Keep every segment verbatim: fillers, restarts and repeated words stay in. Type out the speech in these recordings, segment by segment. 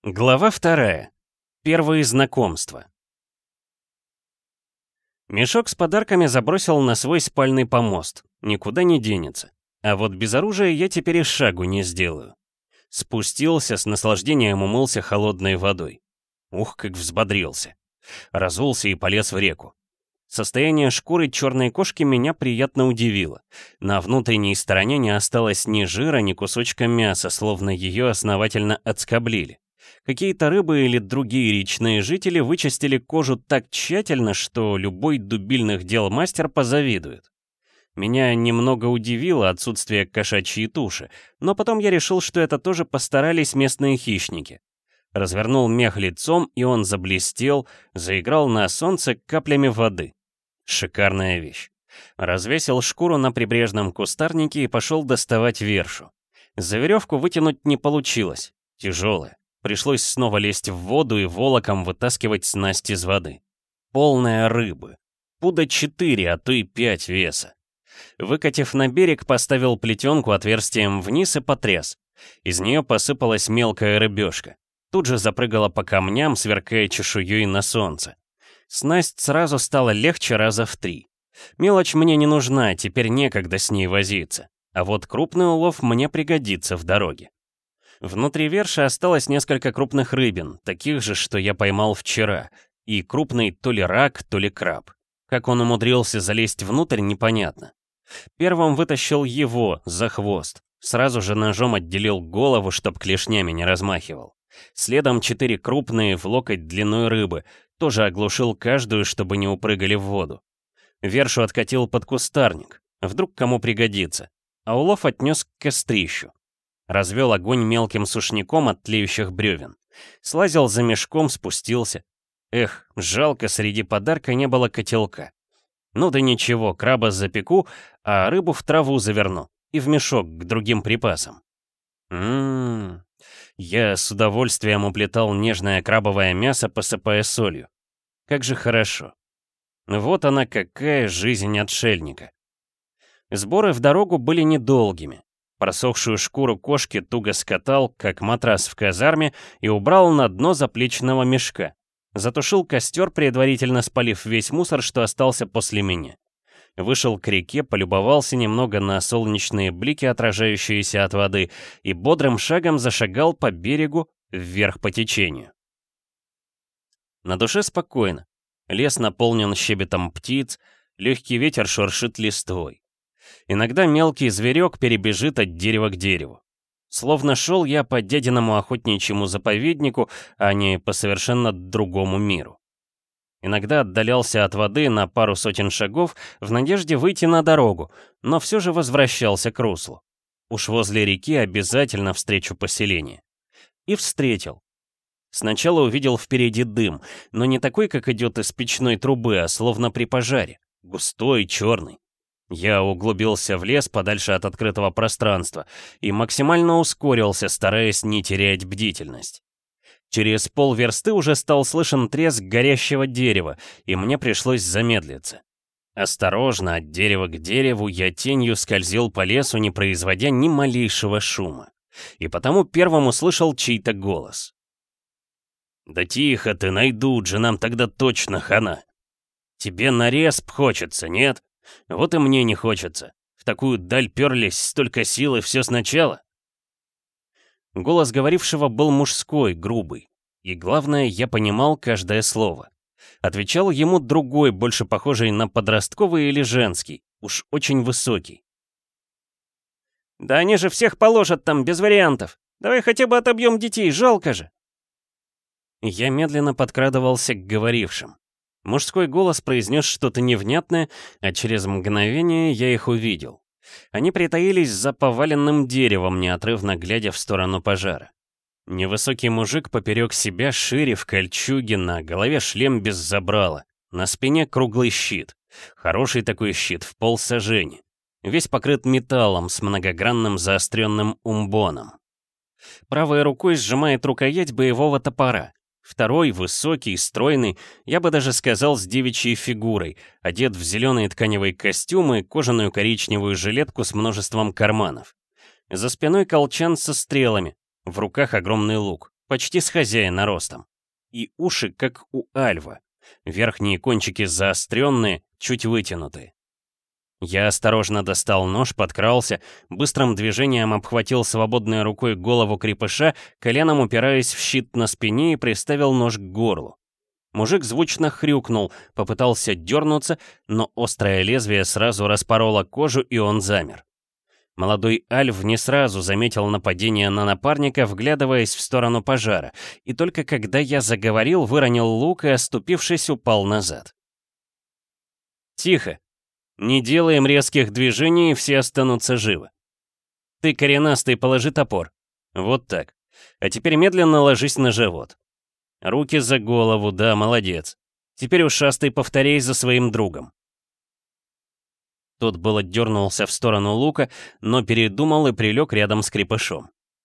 Глава вторая. Первые знакомства. Мешок с подарками забросил на свой спальный помост. Никуда не денется. А вот без оружия я теперь и шагу не сделаю. Спустился, с наслаждением умылся холодной водой. Ух, как взбодрился. Разулся и полез в реку. Состояние шкуры черной кошки меня приятно удивило. На внутренней стороне не осталось ни жира, ни кусочка мяса, словно ее основательно отскоблили. Какие-то рыбы или другие речные жители вычистили кожу так тщательно, что любой дубильных дел мастер позавидует. Меня немного удивило отсутствие кошачьей туши, но потом я решил, что это тоже постарались местные хищники. Развернул мех лицом, и он заблестел, заиграл на солнце каплями воды. Шикарная вещь. Развесил шкуру на прибрежном кустарнике и пошел доставать вершу. За веревку вытянуть не получилось, тяжелая. Пришлось снова лезть в воду и волоком вытаскивать снасть из воды. Полная рыбы. Пуда четыре, а то и пять веса. Выкатив на берег, поставил плетенку отверстием вниз и потряс. Из нее посыпалась мелкая рыбешка. Тут же запрыгала по камням, сверкая чешуей на солнце. Снасть сразу стала легче раза в три. Мелочь мне не нужна, теперь некогда с ней возиться. А вот крупный улов мне пригодится в дороге. Внутри верши осталось несколько крупных рыбин, таких же, что я поймал вчера, и крупный то ли рак, то ли краб. Как он умудрился залезть внутрь, непонятно. Первым вытащил его за хвост, сразу же ножом отделил голову, чтоб клешнями не размахивал. Следом четыре крупные в локоть длиной рыбы, тоже оглушил каждую, чтобы не упрыгали в воду. Вершу откатил под кустарник, вдруг кому пригодится, а улов отнес к кострищу. Развел огонь мелким сушняком от тлеющих бревен. Слазил за мешком, спустился. Эх, жалко, среди подарка не было котелка. Ну да ничего, краба запеку, а рыбу в траву заверну и в мешок к другим припасам. Ммм, я с удовольствием уплетал нежное крабовое мясо, посыпая солью. Как же хорошо. Вот она какая жизнь отшельника. Сборы в дорогу были недолгими. Просохшую шкуру кошки туго скатал, как матрас в казарме, и убрал на дно заплечного мешка. Затушил костер, предварительно спалив весь мусор, что остался после меня. Вышел к реке, полюбовался немного на солнечные блики, отражающиеся от воды, и бодрым шагом зашагал по берегу вверх по течению. На душе спокойно. Лес наполнен щебетом птиц, легкий ветер шуршит листвой. Иногда мелкий зверек перебежит от дерева к дереву. Словно шел я по дядиному охотничьему заповеднику, а не по совершенно другому миру. Иногда отдалялся от воды на пару сотен шагов в надежде выйти на дорогу, но все же возвращался к руслу. Уж возле реки обязательно встречу поселение. И встретил. Сначала увидел впереди дым, но не такой, как идет из печной трубы, а словно при пожаре. Густой, черный. Я углубился в лес подальше от открытого пространства и максимально ускорился, стараясь не терять бдительность. Через полверсты уже стал слышен треск горящего дерева, и мне пришлось замедлиться. Осторожно, от дерева к дереву, я тенью скользил по лесу, не производя ни малейшего шума. И потому первым услышал чей-то голос. «Да тихо ты, найдут же, нам тогда точно хана. Тебе на респ хочется, нет? Вот и мне не хочется. В такую даль перлись, столько сил и все сначала». Голос говорившего был мужской, грубый. И главное, я понимал каждое слово. Отвечал ему другой, больше похожий на подростковый или женский, уж очень высокий. «Да они же всех положат там, без вариантов. Давай хотя бы отобьем детей, жалко же». Я медленно подкрадывался к говорившим. Мужской голос произнес что-то невнятное, а через мгновение я их увидел. Они притаились за поваленным деревом, неотрывно глядя в сторону пожара. Невысокий мужик поперек себя, шире в кольчуге, на голове шлем без забрала, на спине круглый щит. Хороший такой щит, в полсажени. Весь покрыт металлом с многогранным заостренным умбоном. Правой рукой сжимает рукоять боевого топора. Второй, высокий, стройный, я бы даже сказал, с девичьей фигурой, одет в зеленые тканевые костюмы и кожаную коричневую жилетку с множеством карманов. За спиной колчан со стрелами, в руках огромный лук, почти с хозяина ростом. И уши, как у альва. Верхние кончики заостренные, чуть вытянутые. Я осторожно достал нож, подкрался, быстрым движением обхватил свободной рукой голову крепыша, коленом упираясь в щит на спине и приставил нож к горлу. Мужик звучно хрюкнул, попытался дернуться, но острое лезвие сразу распороло кожу, и он замер. Молодой альв не сразу заметил нападение на напарника, вглядываясь в сторону пожара, и только когда я заговорил, выронил лук и, оступившись, упал назад. «Тихо! Не делаем резких движений, и все останутся живы. Ты, коренастый, положи топор. Вот так. А теперь медленно ложись на живот. Руки за голову, да, молодец. Теперь, ушастый, повторяй за своим другом». Тот было дернулся в сторону лука, но передумал и прилег рядом с крепышом.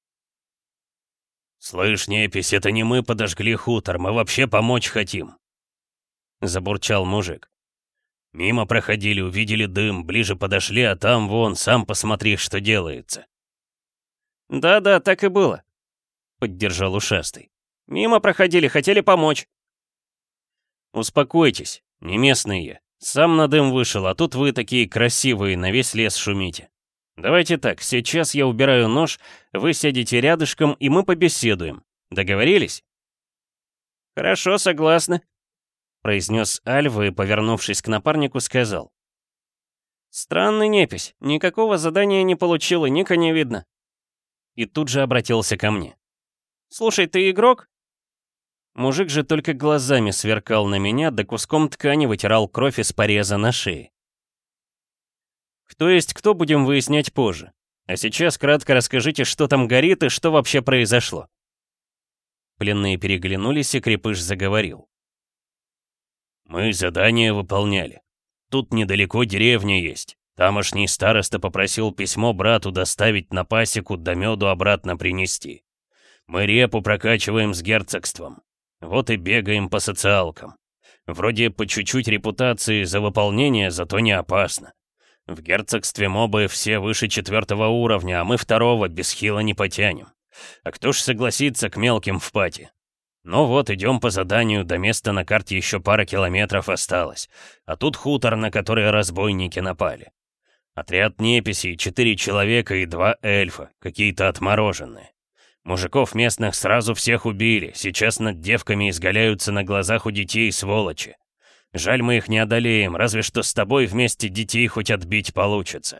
«Слышь, непись, это не мы подожгли хутор, мы вообще помочь хотим», — забурчал мужик. «Мимо проходили, увидели дым, ближе подошли, а там, вон, сам посмотри, что делается». «Да-да, так и было», — поддержал ушастый. «Мимо проходили, хотели помочь». «Успокойтесь, не местные. Сам на дым вышел, а тут вы такие красивые, на весь лес шумите. Давайте так, сейчас я убираю нож, вы сядете рядышком, и мы побеседуем. Договорились?» «Хорошо, согласны», — произнес Альва и, повернувшись к напарнику, сказал. «Странный непись, никакого задания не получил и ника не видно». И тут же обратился ко мне. «Слушай, ты игрок?» Мужик же только глазами сверкал на меня, да куском ткани вытирал кровь из пореза на шее. Кто есть кто, будем выяснять позже. А сейчас кратко расскажите, что там горит и что вообще произошло. Пленные переглянулись, и крепыш заговорил. «Мы задание выполняли. Тут недалеко деревня есть. Тамошний староста попросил письмо брату доставить на пасеку, да меду обратно принести. Мы репу прокачиваем с герцогством. Вот и бегаем по социалкам. Вроде по чуть-чуть репутации за выполнение, зато не опасно. В герцогстве мобы все выше четвертого уровня, а мы второго без хила не потянем. А кто ж согласится к мелким в пати? Ну вот, идем по заданию, до места на карте еще пара километров осталось. А тут хутор, на который разбойники напали. Отряд неписей, четыре человека и два эльфа, какие-то отмороженные. Мужиков местных сразу всех убили, сейчас над девками изгаляются на глазах у детей, сволочи. Жаль, мы их не одолеем, разве что с тобой вместе детей хоть отбить получится».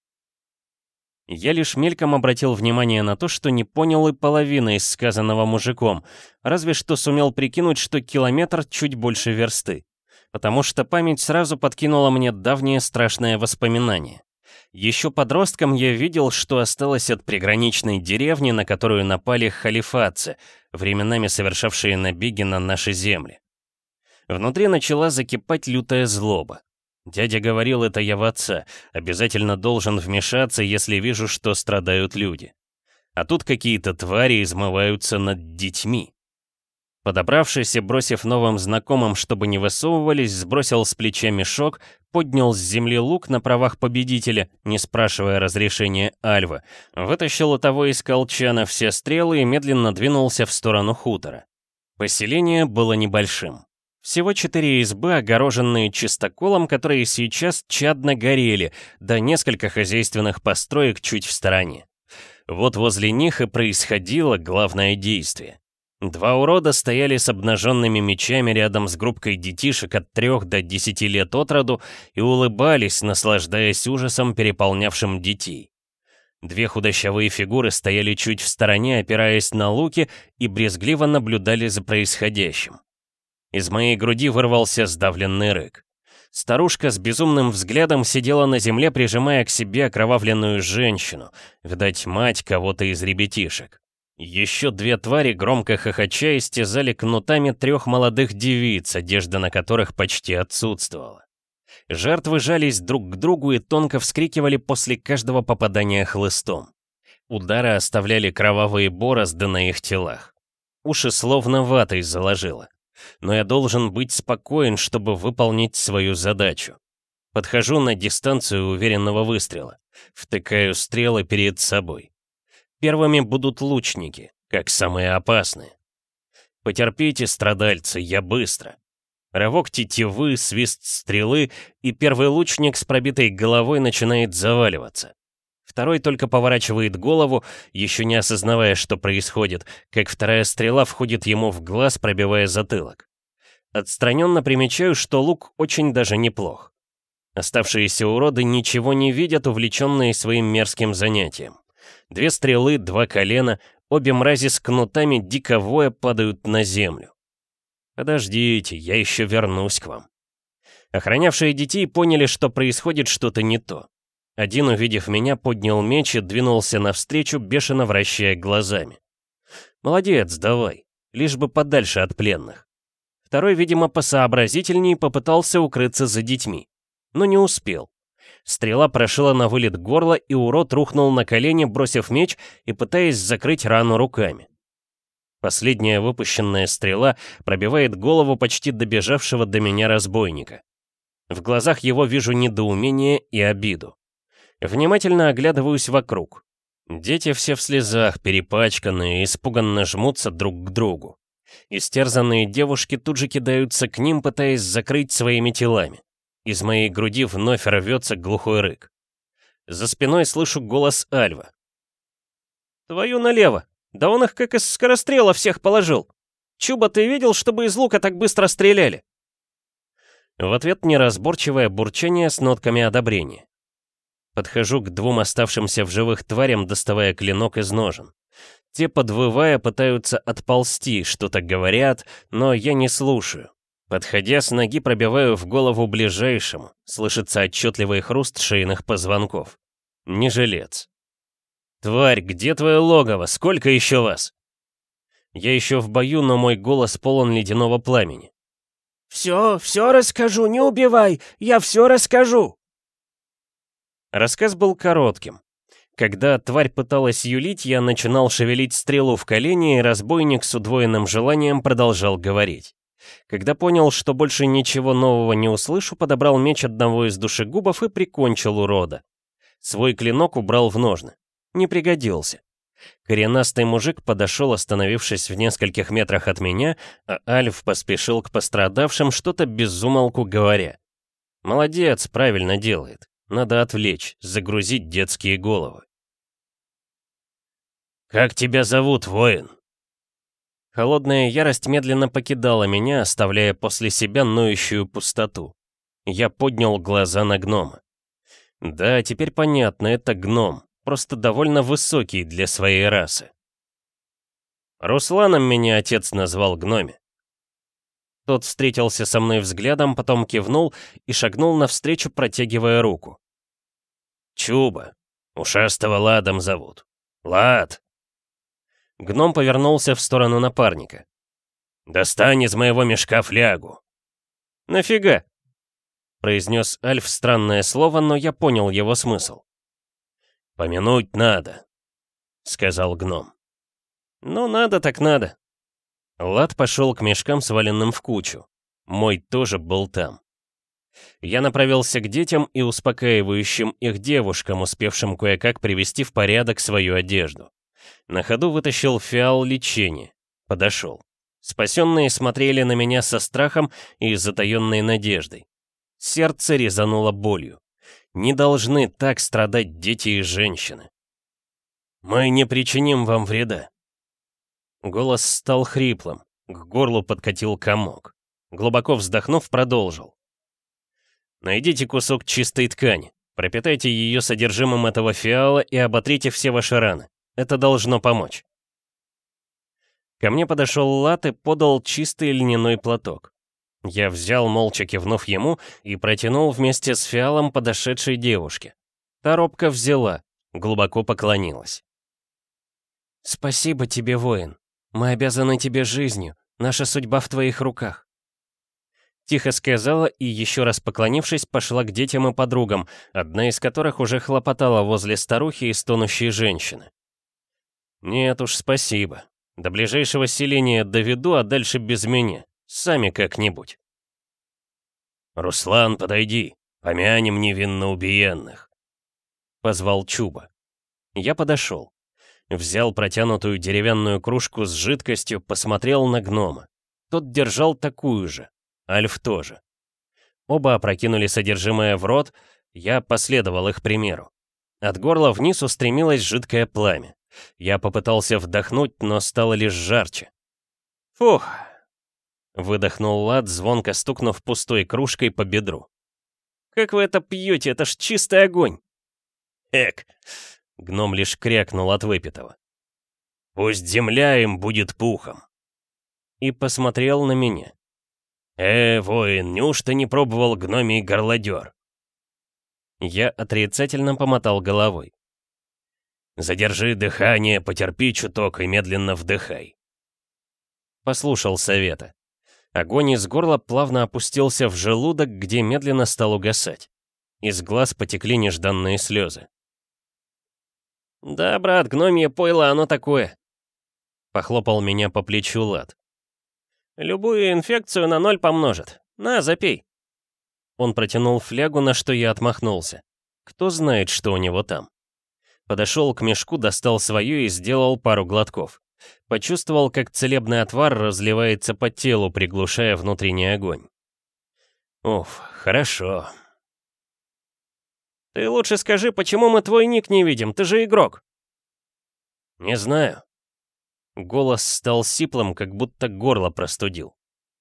Я лишь мельком обратил внимание на то, что не понял и половины из сказанного мужиком, разве что сумел прикинуть, что километр чуть больше версты, потому что память сразу подкинула мне давнее страшное воспоминание. Еще подростком я видел, что осталось от приграничной деревни, на которую напали халифатцы, временами совершавшие набеги на наши земли. Внутри начала закипать лютая злоба. Дядя говорил, это я в отца, обязательно должен вмешаться, если вижу, что страдают люди. А тут какие-то твари измываются над детьми. Подобравшись и бросив новым знакомым, чтобы не высовывались, сбросил с плеча мешок, поднял с земли лук на правах победителя, не спрашивая разрешения Альва, вытащил у того из колчана все стрелы и медленно двинулся в сторону хутора. Поселение было небольшим. Всего четыре избы, огороженные чистоколом, которые сейчас чадно горели, да несколько хозяйственных построек чуть в стороне. Вот возле них и происходило главное действие. Два урода стояли с обнаженными мечами рядом с группкой детишек от трех до десяти лет от роду и улыбались, наслаждаясь ужасом, переполнявшим детей. Две худощавые фигуры стояли чуть в стороне, опираясь на луки, и брезгливо наблюдали за происходящим. Из моей груди вырвался сдавленный рык. Старушка с безумным взглядом сидела на земле, прижимая к себе окровавленную женщину, видать, мать кого-то из ребятишек. Еще две твари, громко хохоча, истязали кнутами трех молодых девиц, одежда на которых почти отсутствовала. Жертвы жались друг к другу и тонко вскрикивали после каждого попадания хлыстом. Удары оставляли кровавые борозды на их телах. Уши словно ватой заложило. Но я должен быть спокоен, чтобы выполнить свою задачу. Подхожу на дистанцию уверенного выстрела. Втыкаю стрелы перед собой. Первыми будут лучники. как самые опасные. Потерпите, страдальцы, я быстро. Рывок тетивы, свист стрелы, и первый лучник с пробитой головой начинает заваливаться. Второй только поворачивает голову, еще не осознавая, что происходит, как вторая стрела входит ему в глаз, пробивая затылок. Отстраненно примечаю, что лук очень даже неплох. Оставшиеся уроды ничего не видят, увлеченные своим мерзким занятием. Две стрелы, два колена, обе мрази с кнутами дико воя падают на землю. «Подождите, я еще вернусь к вам». Охранявшие детей поняли, что происходит что-то не то. Один, увидев меня, поднял меч и двинулся навстречу, бешено вращая глазами. «Молодец, давай, лишь бы подальше от пленных». Второй, видимо, посообразительней попытался укрыться за детьми, но не успел. Стрела прошила на вылет горло, и урод рухнул на колени, бросив меч и пытаясь закрыть рану руками. Последняя выпущенная стрела пробивает голову почти добежавшего до меня разбойника. В глазах его вижу недоумение и обиду. Внимательно оглядываюсь вокруг. Дети все в слезах, перепачканные, испуганно жмутся друг к другу. Истерзанные девушки тут же кидаются к ним, пытаясь закрыть своими телами. Из моей груди вновь рвется глухой рык. За спиной слышу голос Альва. «Твою налево! Да он их как из скорострела всех положил! Чуба, ты видел, чтобы из лука так быстро стреляли?» В ответ неразборчивое бурчание с нотками одобрения. Подхожу к двум оставшимся в живых тварям, доставая клинок из ножен. Те, подвывая, пытаются отползти, что-то говорят, но я не слушаю. Подходя с ноги, пробиваю в голову ближайшему. Слышится отчетливый хруст шейных позвонков. Не жилец. «Тварь, где твое логово? Сколько еще вас?» Я еще в бою, но мой голос полон ледяного пламени. «Все, все расскажу, не убивай! Я все расскажу!» Рассказ был коротким. Когда тварь пыталась юлить, я начинал шевелить стрелу в колене, и разбойник с удвоенным желанием продолжал говорить. Когда понял, что больше ничего нового не услышу, подобрал меч одного из душегубов и прикончил урода. Свой клинок убрал в ножны. Не пригодился. Коренастый мужик подошел, остановившись в нескольких метрах от меня, а Альф поспешил к пострадавшим, что-то безумолку говоря. Молодец, правильно делает. Надо отвлечь, загрузить детские головы. «Как тебя зовут, воин?» Холодная ярость медленно покидала меня, оставляя после себя ноющую пустоту. Я поднял глаза на гнома. Да, теперь понятно, это гном, просто довольно высокий для своей расы. Русланом меня отец назвал гноме. Тот встретился со мной взглядом, потом кивнул и шагнул навстречу, протягивая руку. «Чуба, ушастого Ладом зовут. Лад!» Гном повернулся в сторону напарника. «Достань из моего мешка флягу». «Нафига?» произнес Альф странное слово, но я понял его смысл. «Помянуть надо», — сказал гном. «Ну, надо так надо». Лад пошел к мешкам, сваленным в кучу. Мой тоже был там. Я направился к детям и успокаивающим их девушкам, успевшим кое-как привести в порядок свою одежду. На ходу вытащил фиал лечения. Подошел. Спасенные смотрели на меня со страхом и затаенной надеждой. Сердце резануло болью. Не должны так страдать дети и женщины. «Мы не причиним вам вреда». Голос стал хриплым, к горлу подкатил комок. Глубоко вздохнув, продолжил. «Найдите кусок чистой ткани, пропитайте ее содержимым этого фиала и оботрите все ваши раны. Это должно помочь». Ко мне подошел Лат и подал чистый льняной платок. Я взял, молча кивнув ему, и протянул вместе с фиалом подошедшей девушке. Та робко взяла, глубоко поклонилась. «Спасибо тебе, воин. Мы обязаны тебе жизнью. Наша судьба в твоих руках». Тихо сказала и, еще раз поклонившись, пошла к детям и подругам, одна из которых уже хлопотала возле старухи и стонущей женщины. «Нет уж, спасибо. До ближайшего селения доведу, а дальше без меня. Сами как-нибудь». «Руслан, подойди, помянем невинно убиенных», — позвал Чуба. Я подошел. Взял протянутую деревянную кружку с жидкостью, посмотрел на гнома. Тот держал такую же. Альф тоже. Оба опрокинули содержимое в рот, я последовал их примеру. От горла вниз устремилось жидкое пламя. Я попытался вдохнуть, но стало лишь жарче. «Фух!» — выдохнул Лад, звонко стукнув пустой кружкой по бедру. «Как вы это пьете? Это ж чистый огонь!» «Эк!» — гном лишь крякнул от выпитого. «Пусть земля им будет пухом!» И посмотрел на меня. «Э, воин, неужто не пробовал гномий горлодер?» Я отрицательно помотал головой. «Задержи дыхание, потерпи чуток и медленно вдыхай». Послушал совета. Огонь из горла плавно опустился в желудок, где медленно стал угасать. Из глаз потекли нежданные слезы. «Да, брат, гномье пойло, оно такое», — похлопал меня по плечу Лад. «Любую инфекцию на ноль помножит. На, запей». Он протянул флягу, на что я отмахнулся. Кто знает, что у него там. Подошел к мешку, достал свою и сделал пару глотков. Почувствовал, как целебный отвар разливается по телу, приглушая внутренний огонь. Уф, хорошо. «Ты лучше скажи, почему мы твой ник не видим? Ты же игрок». «Не знаю». Голос стал сиплым, как будто горло простудил.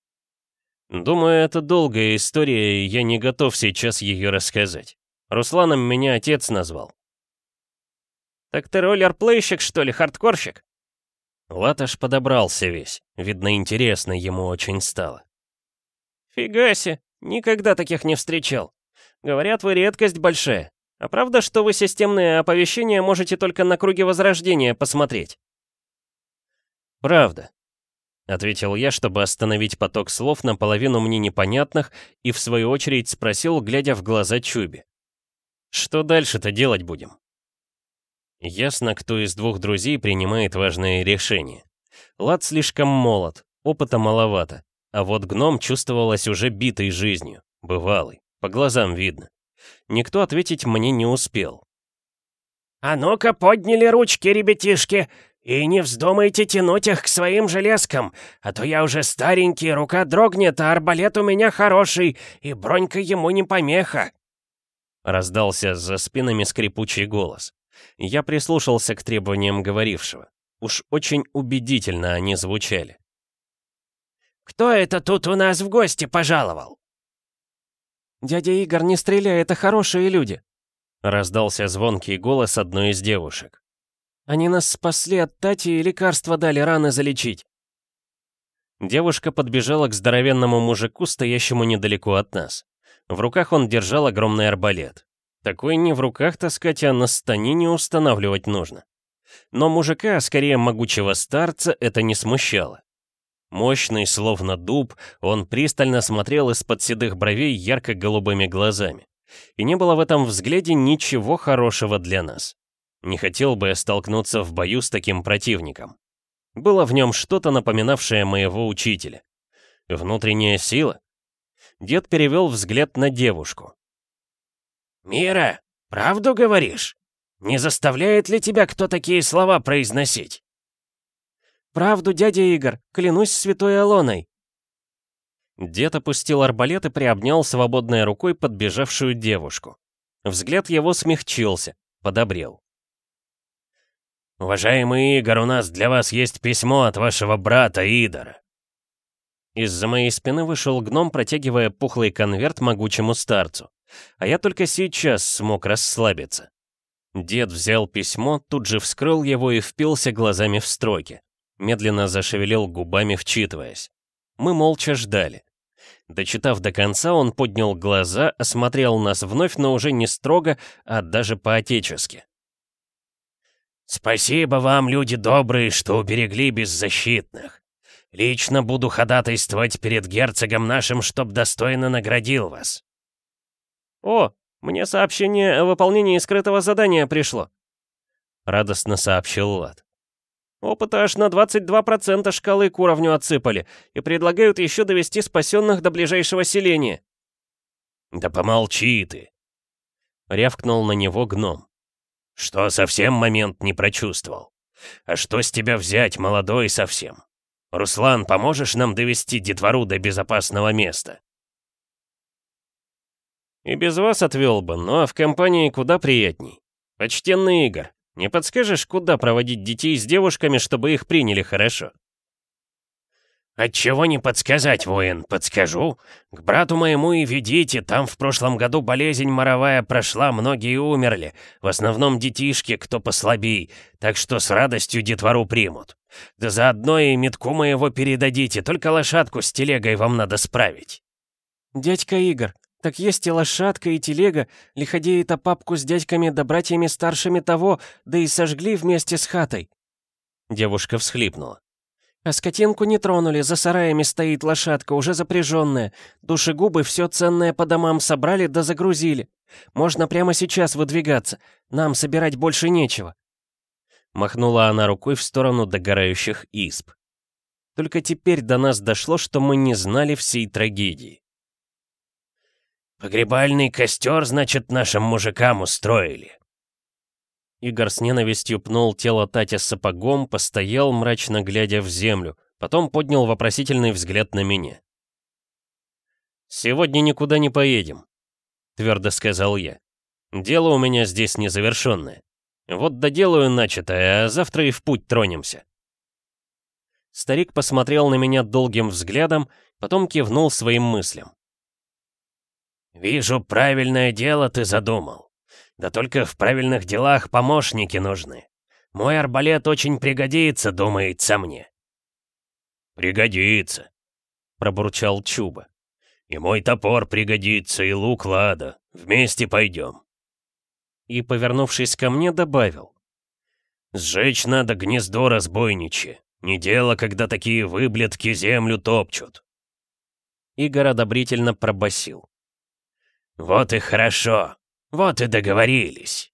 «Думаю, это долгая история, и я не готов сейчас ее рассказать. Русланом меня отец назвал». «Так ты роллерплейщик, что ли, хардкорщик?» Лад аж подобрался весь. Видно, интересно ему очень стало. «Фига себе, никогда таких не встречал. Говорят, вы редкость большая. А правда, что вы системные оповещения можете только на круге возрождения посмотреть?» «Правда», — ответил я, чтобы остановить поток слов, наполовину мне непонятных, и в свою очередь спросил, глядя в глаза Чуби. «Что дальше-то делать будем?» Ясно, кто из двух друзей принимает важные решения. Лад слишком молод, опыта маловато, а вот гном чувствовалось уже битой жизнью, бывалый, по глазам видно. Никто ответить мне не успел. «А ну-ка, подняли ручки, ребятишки, и не вздумайте тянуть их к своим железкам, а то я уже старенький, рука дрогнет, а арбалет у меня хороший, и бронька ему не помеха». Раздался за спинами скрипучий голос. Я прислушался к требованиям говорившего. Уж очень убедительно они звучали. «Кто это тут у нас в гости пожаловал?» «Дядя Игорь, не стреляй, это хорошие люди!» Раздался звонкий голос одной из девушек. «Они нас спасли от Тати и лекарства дали раны залечить». Девушка подбежала к здоровенному мужику, стоящему недалеко от нас. В руках он держал огромный арбалет. Такой не в руках таскать, а на станине устанавливать нужно. Но мужика, а скорее могучего старца, это не смущало. Мощный, словно дуб, он пристально смотрел из-под седых бровей ярко-голубыми глазами. И не было в этом взгляде ничего хорошего для нас. Не хотел бы я столкнуться в бою с таким противником. Было в нем что-то, напоминавшее моего учителя. Внутренняя сила? Дед перевел взгляд на девушку. «Мира, правду говоришь? Не заставляет ли тебя кто такие слова произносить?» «Правду, дядя Игорь, клянусь святой Алоной». Дед опустил арбалет и приобнял свободной рукой подбежавшую девушку. Взгляд его смягчился, подобрел. «Уважаемый Игорь, у нас для вас есть письмо от вашего брата Идора». Из-за моей спины вышел гном, протягивая пухлый конверт могучему старцу. А я только сейчас смог расслабиться. Дед взял письмо, тут же вскрыл его и впился глазами в строки. Медленно зашевелил губами, вчитываясь. Мы молча ждали. Дочитав до конца, он поднял глаза, осмотрел нас вновь, но уже не строго, а даже по-отечески. «Спасибо вам, люди добрые, что уберегли беззащитных. Лично буду ходатайствовать перед герцогом нашим, чтоб достойно наградил вас». «О, мне сообщение о выполнении скрытого задания пришло», — радостно сообщил Лад. «Опыта аж на двадцать два процента шкалы к уровню отсыпали и предлагают еще довести спасенных до ближайшего селения». «Да помолчи ты!» — рявкнул на него гном. «Что, совсем момент не прочувствовал? А что с тебя взять, молодой совсем? Руслан, поможешь нам довести детвору до безопасного места?» «И без вас отвел бы, но в компании куда приятней. Почтенный Игорь, не подскажешь, куда проводить детей с девушками, чтобы их приняли хорошо?» «Отчего не подсказать, воин, подскажу. К брату моему и ведите, там в прошлом году болезнь моровая прошла, многие умерли, в основном детишки, кто послабей, так что с радостью детвору примут. Да заодно и метку моего передадите, только лошадку с телегой вам надо справить». «Дядька Игорь, так есть и лошадка, и телега, лиходеи-то папку с дядьками да братьями старшими того, да и сожгли вместе с хатой». Девушка всхлипнула. «А скотинку не тронули, за сараями стоит лошадка, уже запряженная. Душегубы все ценное по домам собрали да загрузили. Можно прямо сейчас выдвигаться, нам собирать больше нечего». Махнула она рукой в сторону догорающих изб. Только теперь до нас дошло, что мы не знали всей трагедии. «Погребальный костер, значит, нашим мужикам устроили». Игорь с ненавистью пнул тело Тати сапогом, постоял, мрачно глядя в землю, потом поднял вопросительный взгляд на меня. «Сегодня никуда не поедем», — твердо сказал я. «Дело у меня здесь незавершенное. Вот доделаю начатое, а завтра и в путь тронемся». Старик посмотрел на меня долгим взглядом, потом кивнул своим мыслям. «Вижу, правильное дело ты задумал. Да только в правильных делах помощники нужны. Мой арбалет очень пригодится, думается мне». «Пригодится», — пробурчал Чуба. «И мой топор пригодится, и лук Лада. Вместе пойдем». И, повернувшись ко мне, добавил. «Сжечь надо гнездо разбойничье. Не дело, когда такие выблядки землю топчут». Игорь одобрительно пробасил. «Вот и хорошо. Вот и договорились».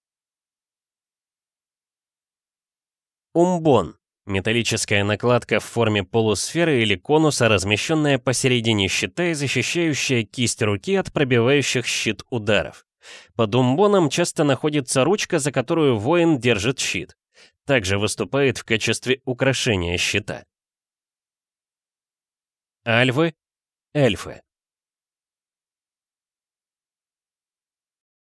Умбон. Металлическая накладка в форме полусферы или конуса, размещенная посередине щита и защищающая кисть руки от пробивающих щит ударов. Под умбоном часто находится ручка, за которую воин держит щит. Также выступает в качестве украшения щита. Альвы, эльфы.